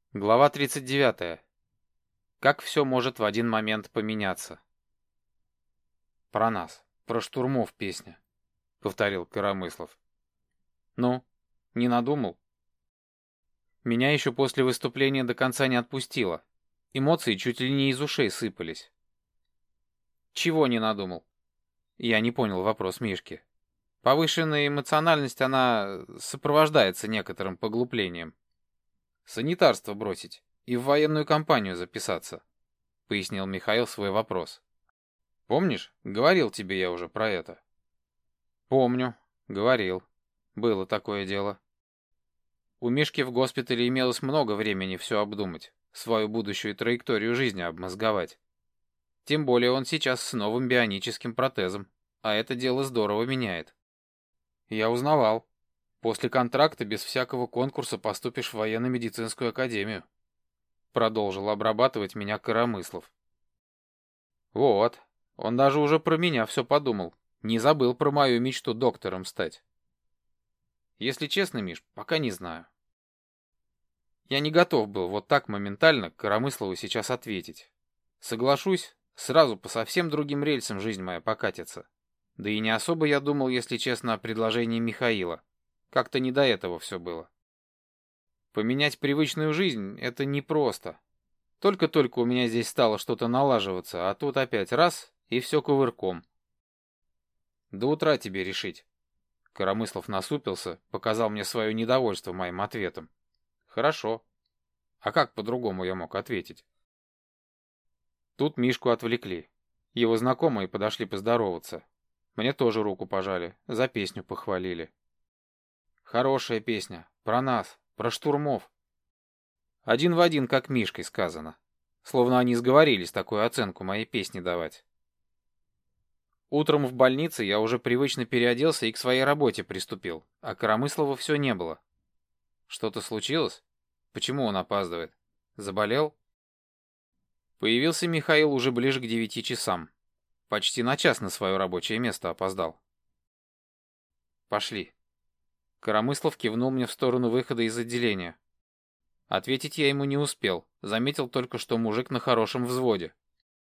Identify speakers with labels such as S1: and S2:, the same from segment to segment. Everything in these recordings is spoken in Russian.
S1: Глава 39. Как все может в один момент поменяться. Про нас, про штурмов песня, повторил Коромыслов. Ну, не надумал? Меня еще после выступления до конца не отпустило. Эмоции чуть ли не из ушей сыпались. Чего не надумал? Я не понял вопрос Мишки. Повышенная эмоциональность, она сопровождается некоторым поглуплением. Санитарство бросить и в военную компанию записаться, пояснил Михаил свой вопрос. Помнишь, говорил тебе я уже про это? Помню, говорил. Было такое дело. У Мишки в госпитале имелось много времени все обдумать, свою будущую траекторию жизни обмозговать. Тем более он сейчас с новым бионическим протезом, а это дело здорово меняет. Я узнавал. После контракта без всякого конкурса поступишь в военно-медицинскую академию. Продолжил обрабатывать меня Коромыслов. Вот, он даже уже про меня все подумал. Не забыл про мою мечту доктором стать. Если честно, Миш, пока не знаю. Я не готов был вот так моментально Коромыслову сейчас ответить. Соглашусь, сразу по совсем другим рельсам жизнь моя покатится. Да и не особо я думал, если честно, о предложении Михаила. Как-то не до этого все было. Поменять привычную жизнь — это непросто. Только-только у меня здесь стало что-то налаживаться, а тут опять раз — и все кувырком. До утра тебе решить. Коромыслов насупился, показал мне свое недовольство моим ответом. Хорошо. А как по-другому я мог ответить? Тут Мишку отвлекли. Его знакомые подошли поздороваться. Мне тоже руку пожали, за песню похвалили. Хорошая песня, про нас, про штурмов. Один в один, как Мишкой сказано. Словно они сговорились такую оценку моей песне давать. Утром в больнице я уже привычно переоделся и к своей работе приступил, а Коромыслова все не было. Что-то случилось? Почему он опаздывает? Заболел? Появился Михаил уже ближе к 9 часам. Почти на час на свое рабочее место опоздал. Пошли. Коромыслов кивнул мне в сторону выхода из отделения. Ответить я ему не успел, заметил только, что мужик на хорошем взводе.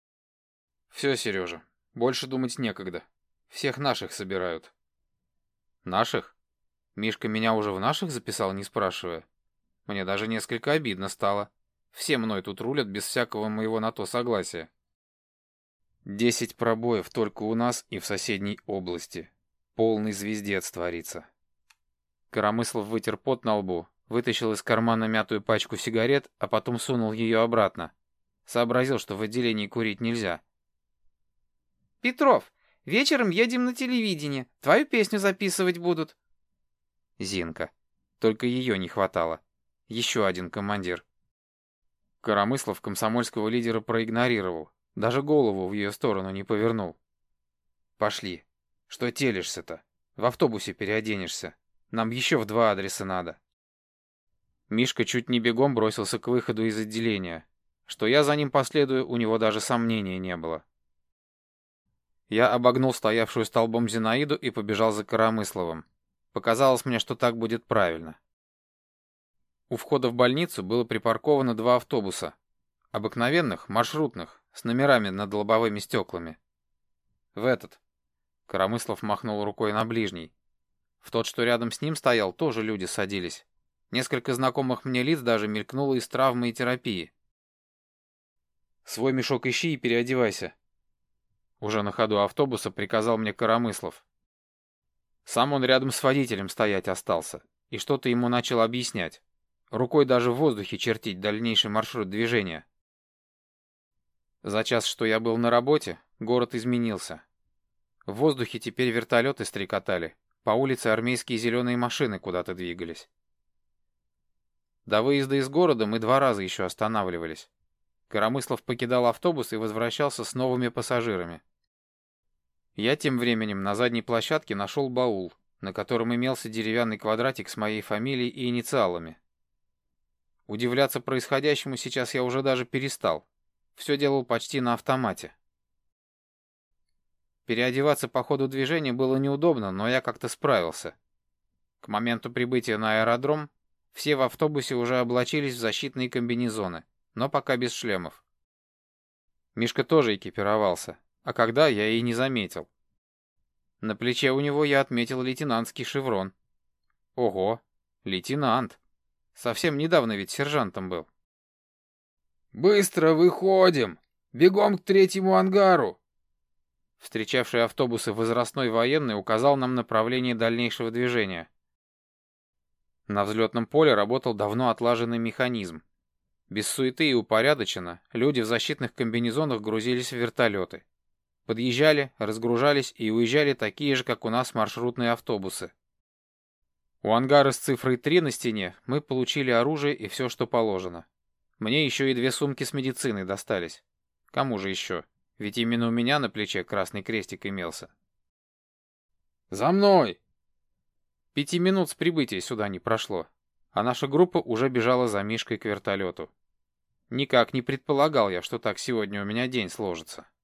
S1: Все, Сережа, больше думать некогда. Всех наших собирают. Наших? Мишка меня уже в наших записал, не спрашивая. Мне даже несколько обидно стало. Все мной тут рулят без всякого моего на то согласия. 10 пробоев только у нас и в соседней области. Полный звездец творится. Коромыслов вытер пот на лбу, вытащил из кармана мятую пачку сигарет, а потом сунул ее обратно. Сообразил, что в отделении курить нельзя. «Петров, вечером едем на телевидение. Твою песню записывать будут». Зинка. Только ее не хватало. Еще один командир. Коромыслов комсомольского лидера проигнорировал. Даже голову в ее сторону не повернул. «Пошли. Что телишься-то? В автобусе переоденешься. Нам еще в 2 адреса надо». Мишка чуть не бегом бросился к выходу из отделения. Что я за ним последую, у него даже сомнения не было. Я обогнул стоявшую столбом Зинаиду и побежал за Коромысловым. Показалось мне, что так будет правильно. У входа в больницу было припарковано 2 автобуса. Обыкновенных, маршрутных, с номерами над лобовыми стеклами. В этот. Коромыслов махнул рукой на ближний. В тот, что рядом с ним стоял, тоже люди садились. Несколько знакомых мне лиц даже мелькнуло из травмы и терапии. «Свой мешок ищи и переодевайся», — уже на ходу автобуса приказал мне Коромыслов. Сам он рядом с водителем стоять остался и что-то ему начал объяснять. Рукой даже в воздухе чертить дальнейший маршрут движения. За час, что я был на работе, город изменился. В воздухе теперь вертолеты стрекотали, по улице армейские зеленые машины куда-то двигались. До выезда из города мы 2 раза еще останавливались. Коромыслов покидал автобус и возвращался с новыми пассажирами. Я тем временем на задней площадке нашел баул, на котором имелся деревянный квадратик с моей фамилией и инициалами. Удивляться происходящему сейчас я уже даже перестал. Все делал почти на автомате. Переодеваться по ходу движения было неудобно, но я как-то справился. К моменту прибытия на аэродром Все в автобусе уже облачились в защитные комбинезоны, но пока без шлемов. Мишка тоже экипировался, а когда я и не заметил. На плече у него я отметил лейтенантский шеврон. Ого, лейтенант. Совсем недавно ведь сержантом был.
S2: «Быстро выходим! Бегом к третьему ангару!»
S1: Встречавший автобусы возрастной военный указал нам направление дальнейшего движения. На взлетном поле работал давно отлаженный механизм. Без суеты и упорядоченно люди в защитных комбинезонах грузились в вертолеты. Подъезжали, разгружались и уезжали такие же, как у нас, маршрутные автобусы. У ангара с цифрой 3 на стене мы получили оружие и все, что положено. Мне еще и 2 сумки с медициной достались. Кому же еще? Ведь именно у меня на плече красный крестик имелся.
S2: «За мной!»
S1: 5 минут с прибытия сюда не прошло, а наша группа уже бежала за Мишкой к вертолету. Никак не предполагал я, что так сегодня у меня день сложится.